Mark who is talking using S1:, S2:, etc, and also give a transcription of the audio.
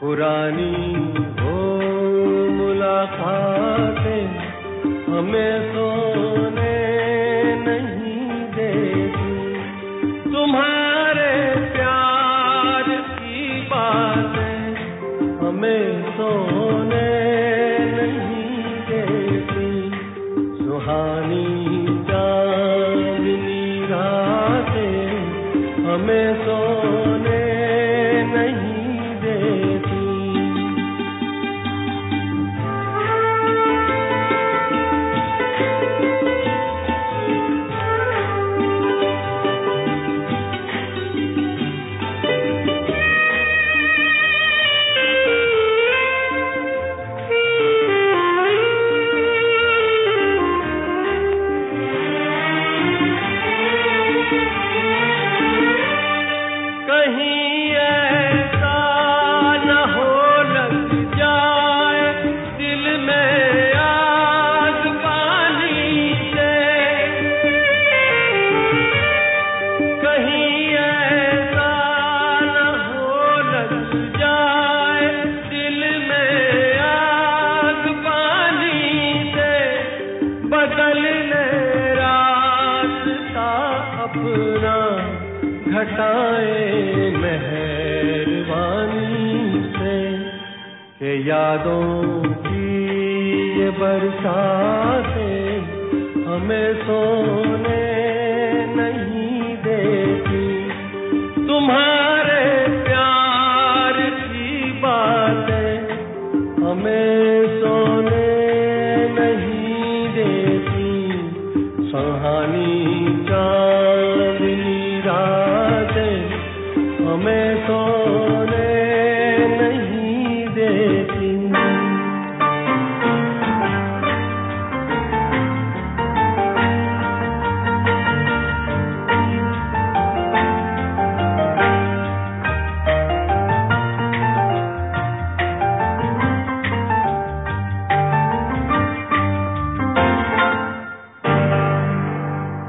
S1: पुरानी वो मुलाकातें हमें सोने नहीं देती, तुम्हारे प्यार की बातें हमें सोने नहीं देती, सुहानी चांदनी रातें हमें सोने नहीं देती। घटाए मेहरबानी से के यादों की ये बरसातें हमें सोने नहीं देती, तुम्हारे प्यार की बातें हमें सोने नहीं देती, सुहानी चांदनी रातें हमें सोने